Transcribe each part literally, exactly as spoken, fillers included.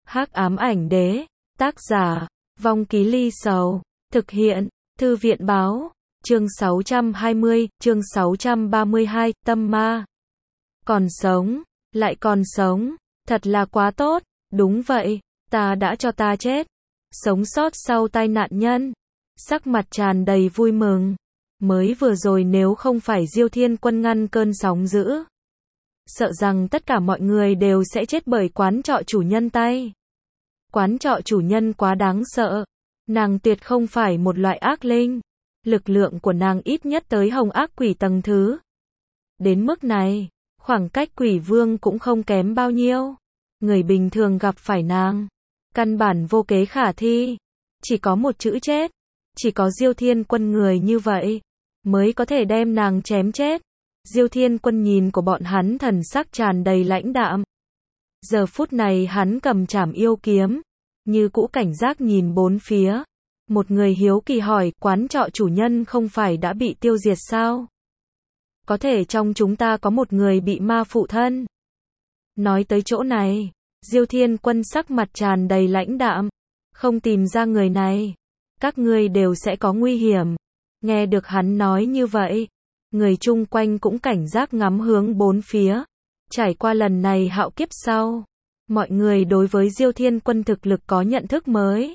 Hắc ám ảnh đế, tác giả, Vong Ký Ly Sầu, thực hiện, Thư viện báo, chương sáu trăm hai mươi, chương sáu trăm ba mươi hai, tâm ma. Còn sống, lại còn sống, thật là quá tốt, đúng vậy, ta đã cho ta chết. Sống sót sau tai nạn nhân, sắc mặt tràn đầy vui mừng. Mới vừa rồi nếu không phải Diêu Thiên Quân ngăn cơn sóng dữ, sợ rằng tất cả mọi người đều sẽ chết bởi quán trọ chủ nhân tay. Quán trọ chủ nhân quá đáng sợ, nàng tuyệt không phải một loại ác linh, lực lượng của nàng ít nhất tới hồng ác quỷ tầng thứ. Đến mức này, khoảng cách quỷ vương cũng không kém bao nhiêu. Người bình thường gặp phải nàng, căn bản vô kế khả thi, chỉ có một chữ chết. Chỉ có Diêu Thiên Quân người như vậy mới có thể đem nàng chém chết. Diêu Thiên Quân nhìn của bọn hắn thần sắc tràn đầy lãnh đạm. Giờ phút này hắn cầm trảm yêu kiếm, như cũ cảnh giác nhìn bốn phía. Một người hiếu kỳ hỏi, quán trọ chủ nhân không phải đã bị tiêu diệt sao? Có thể trong chúng ta có một người bị ma phụ thân. Nói tới chỗ này, Diêu Thiên Quân sắc mặt tràn đầy lãnh đạm. Không tìm ra người này, các ngươi đều sẽ có nguy hiểm. Nghe được hắn nói như vậy, người chung quanh cũng cảnh giác ngắm hướng bốn phía. Trải qua lần này hạo kiếp sau, mọi người đối với Diêu Thiên Quân thực lực có nhận thức mới.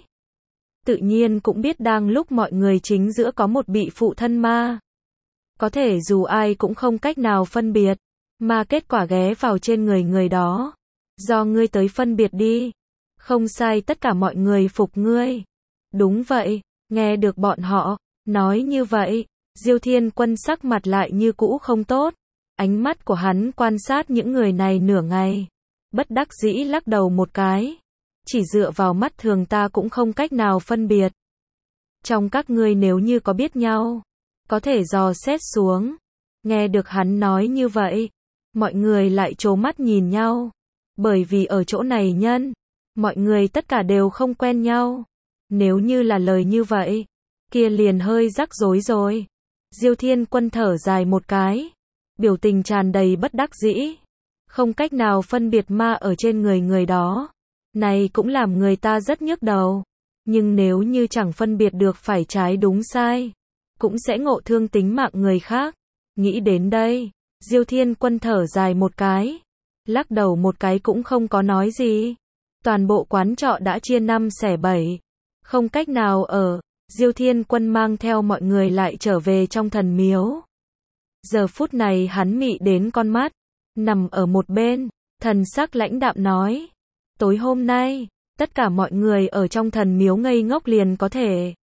Tự nhiên cũng biết đang lúc mọi người chính giữa có một bị phụ thân ma. Có thể dù ai cũng không cách nào phân biệt, mà kết quả ghé vào trên người người đó. Do ngươi tới phân biệt đi. Không sai, tất cả mọi người phục ngươi. Đúng vậy, nghe được bọn họ nói như vậy, Diêu Thiên Quân sắc mặt lại như cũ không tốt. Ánh mắt của hắn quan sát những người này nửa ngày, bất đắc dĩ lắc đầu một cái. Chỉ dựa vào mắt thường ta cũng không cách nào phân biệt. Trong các ngươi nếu như có biết nhau, có thể dò xét xuống. Nghe được hắn nói như vậy, mọi người lại trố mắt nhìn nhau. Bởi vì ở chỗ này nhân, mọi người tất cả đều không quen nhau. Nếu như là lời như vậy, kia liền hơi rắc rối rồi. Diêu Thiên Quân thở dài một cái, biểu tình tràn đầy bất đắc dĩ. Không cách nào phân biệt ma ở trên người người đó. Này cũng làm người ta rất nhức đầu. Nhưng nếu như chẳng phân biệt được phải trái đúng sai, cũng sẽ ngộ thương tính mạng người khác. Nghĩ đến đây, Diêu Thiên Quân thở dài một cái, lắc đầu một cái cũng không có nói gì. Toàn bộ quán trọ đã chia năm xẻ bảy, không cách nào ở. Diêu Thiên Quân mang theo mọi người lại trở về trong thần miếu. Giờ phút này hắn mị đến con mắt, nằm ở một bên, thần sắc lãnh đạm nói. Tối hôm nay, tất cả mọi người ở trong thần miếu ngây ngốc liền có thể.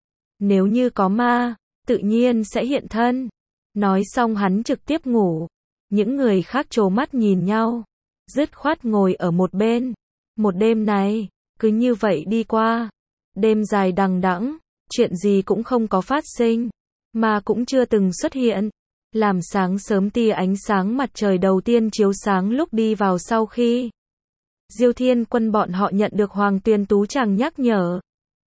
Nếu như có ma, tự nhiên sẽ hiện thân. Nói xong hắn trực tiếp ngủ. Những người khác trố mắt nhìn nhau, dứt khoát ngồi ở một bên. Một đêm này, cứ như vậy đi qua. Đêm dài đằng đẵng, chuyện gì cũng không có phát sinh, mà cũng chưa từng xuất hiện. Làm sáng sớm tia ánh sáng mặt trời đầu tiên chiếu sáng lúc đi vào sau khi Diêu Thiên Quân bọn họ nhận được Hoàng Tuyền Tú Tràng nhắc nhở.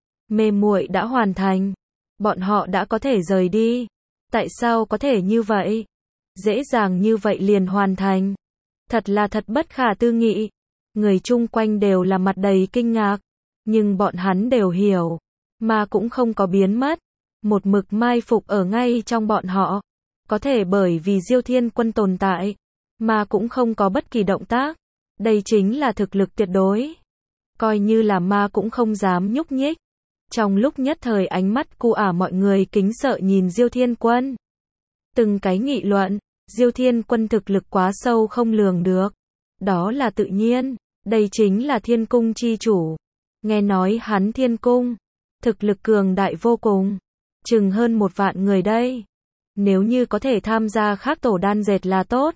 Mê muội đã hoàn thành, bọn họ đã có thể rời đi. Tại sao có thể như vậy? Dễ dàng như vậy liền hoàn thành. Thật là thật bất khả tư nghị. Người chung quanh đều là mặt đầy kinh ngạc, nhưng bọn hắn đều hiểu, mà cũng không có biến mất. Một mực mai phục ở ngay trong bọn họ. Có thể bởi vì Diêu Thiên Quân tồn tại, mà cũng không có bất kỳ động tác. Đây chính là thực lực tuyệt đối. Coi như là ma cũng không dám nhúc nhích. Trong lúc nhất thời ánh mắt cu ả mọi người kính sợ nhìn Diêu Thiên Quân. Từng cái nghị luận, Diêu Thiên Quân thực lực quá sâu không lường được. Đó là tự nhiên, đây chính là Thiên Cung chi chủ. Nghe nói hắn Thiên Cung, thực lực cường đại vô cùng. Chừng hơn một vạn người đây. Nếu như có thể tham gia khác tổ đan dệt là tốt.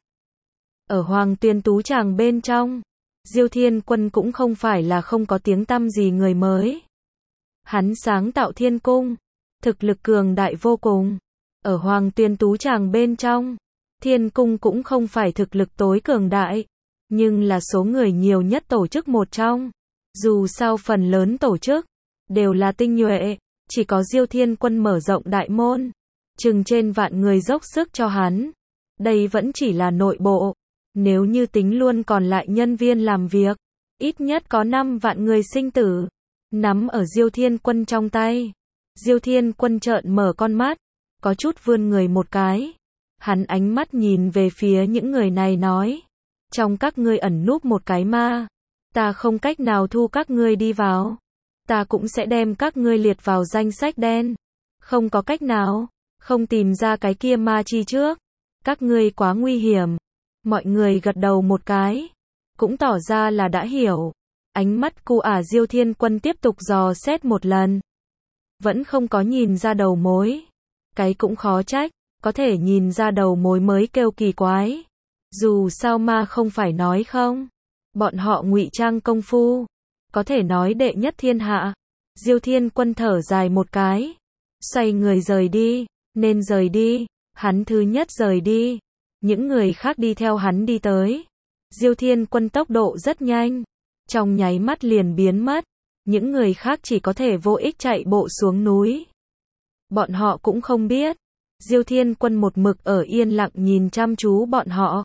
Ở Hoàng Tuyền Tú Tràng bên trong, Diêu Thiên Quân cũng không phải là không có tiếng tăm gì người mới. Hắn sáng tạo Thiên Cung, thực lực cường đại vô cùng. Ở Hoàng Tuyền Tú Tràng bên trong, Thiên Cung cũng không phải thực lực tối cường đại, nhưng là số người nhiều nhất tổ chức một trong. Dù sao phần lớn tổ chức đều là tinh nhuệ, chỉ có Diêu Thiên Quân mở rộng đại môn, chừng trên vạn người dốc sức cho hắn. Đây vẫn chỉ là nội bộ. Nếu như tính luôn còn lại nhân viên làm việc, ít nhất có năm vạn người sinh tử, nắm ở Diêu Thiên Quân trong tay. Diêu Thiên Quân trợn mở con mắt, có chút vươn người một cái. Hắn ánh mắt nhìn về phía những người này nói, trong các ngươi ẩn núp một cái ma, ta không cách nào thu các ngươi đi vào, ta cũng sẽ đem các ngươi liệt vào danh sách đen. Không có cách nào, không tìm ra cái kia ma chi trước, các ngươi quá nguy hiểm. Mọi người gật đầu một cái, cũng tỏ ra là đã hiểu. Ánh mắt cu ả Diêu Thiên Quân tiếp tục dò xét một lần, vẫn không có nhìn ra đầu mối. Cái cũng khó trách, có thể nhìn ra đầu mối mới kêu kỳ quái. Dù sao ma không phải nói không, bọn họ ngụy trang công phu, có thể nói đệ nhất thiên hạ. Diêu Thiên Quân thở dài một cái, xoay người rời đi. Nên rời đi, hắn thứ nhất rời đi, những người khác đi theo hắn đi tới. Diêu Thiên Quân tốc độ rất nhanh, trong nháy mắt liền biến mất, những người khác chỉ có thể vô ích chạy bộ xuống núi. Bọn họ cũng không biết, Diêu Thiên Quân một mực ở yên lặng nhìn chăm chú bọn họ.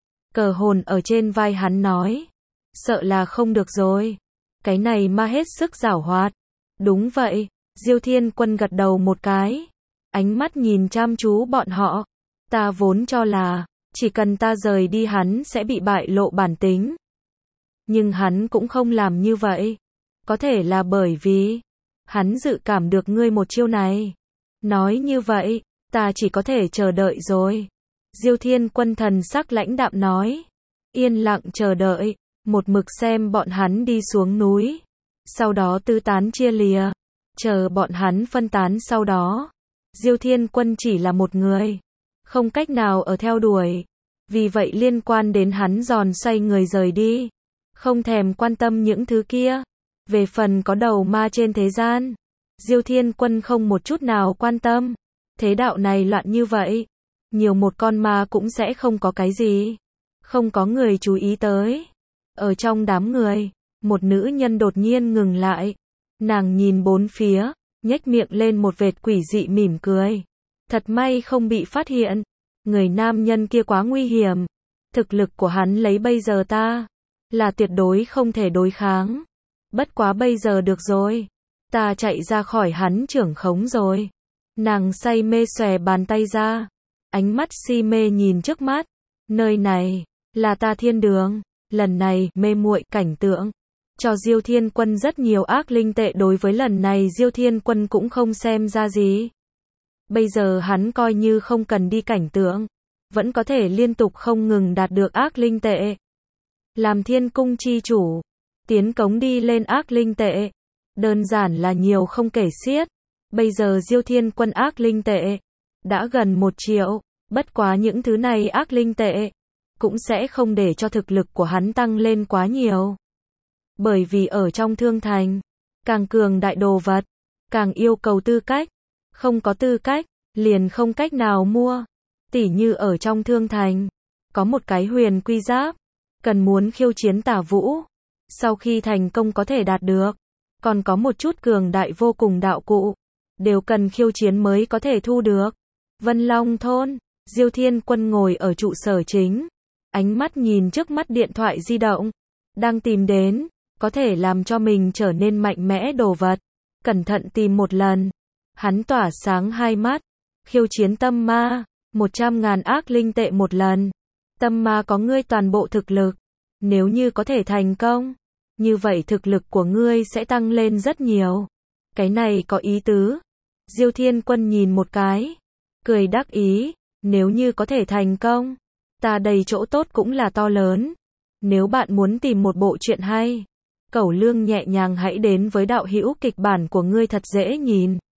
Cờ hồn ở trên vai hắn nói, sợ là không được rồi, cái này ma hết sức giảo hoạt. Đúng vậy, Diêu Thiên Quân gật đầu một cái, ánh mắt nhìn chăm chú bọn họ. Ta vốn cho là, chỉ cần ta rời đi hắn sẽ bị bại lộ bản tính. Nhưng hắn cũng không làm như vậy. Có thể là bởi vì, hắn dự cảm được ngươi một chiêu này. Nói như vậy, ta chỉ có thể chờ đợi rồi. Diêu Thiên Quân thần sắc lãnh đạm nói. Yên lặng chờ đợi, một mực xem bọn hắn đi xuống núi. Sau đó tứ tán chia lìa, chờ bọn hắn phân tán sau đó. Diêu Thiên Quân chỉ là một người, không cách nào ở theo đuổi. Vì vậy liên quan đến hắn giòn xoay người rời đi, không thèm quan tâm những thứ kia. Về phần có đầu ma trên thế gian, Diêu Thiên Quân không một chút nào quan tâm. Thế đạo này loạn như vậy, nhiều một con ma cũng sẽ không có cái gì, không có người chú ý tới. Ở trong đám người, một nữ nhân đột nhiên ngừng lại, nàng nhìn bốn phía, nhếch miệng lên một vệt quỷ dị mỉm cười. Thật may không bị phát hiện, người nam nhân kia quá nguy hiểm, thực lực của hắn lấy bây giờ ta, là tuyệt đối không thể đối kháng. Bất quá bây giờ được rồi, ta chạy ra khỏi hắn trưởng khống rồi. Nàng say mê xòe bàn tay ra, ánh mắt si mê nhìn trước mắt. Nơi này, là ta thiên đường, lần này, mê muội cảnh tượng. Cho Diêu Thiên Quân rất nhiều ác linh tệ, đối với lần này Diêu Thiên Quân cũng không xem ra gì. Bây giờ hắn coi như không cần đi cảnh tượng, vẫn có thể liên tục không ngừng đạt được ác linh tệ. Làm thiên cung chi chủ, tiến cống đi lên ác linh tệ, đơn giản là nhiều không kể xiết. Bây giờ Diêu Thiên Quân ác linh tệ đã gần một triệu, bất quá những thứ này ác linh tệ cũng sẽ không để cho thực lực của hắn tăng lên quá nhiều. Bởi vì ở trong thương thành, càng cường đại đồ vật, càng yêu cầu tư cách, không có tư cách, liền không cách nào mua. Tỉ như ở trong thương thành, có một cái huyền quy giáp, cần muốn khiêu chiến tả vũ, sau khi thành công có thể đạt được. Còn có một chút cường đại vô cùng đạo cụ, đều cần khiêu chiến mới có thể thu được. Vân Long thôn, Diêu Thiên Quân ngồi ở trụ sở chính, ánh mắt nhìn trước mắt điện thoại di động, đang tìm đến, có thể làm cho mình trở nên mạnh mẽ đồ vật. Cẩn thận tìm một lần, hắn tỏa sáng hai mắt, khiêu chiến tâm ma, một trăm ngàn ác linh tệ một lần. Tâm ma có ngươi toàn bộ thực lực, nếu như có thể thành công, như vậy thực lực của ngươi sẽ tăng lên rất nhiều. Cái này có ý tứ. Diêu Thiên Quân nhìn một cái, cười đắc ý, nếu như có thể thành công, ta đầy chỗ tốt cũng là to lớn. Nếu bạn muốn tìm một bộ truyện hay, cẩu lương nhẹ nhàng hãy đến với đạo hữu kịch bản của ngươi thật dễ nhìn.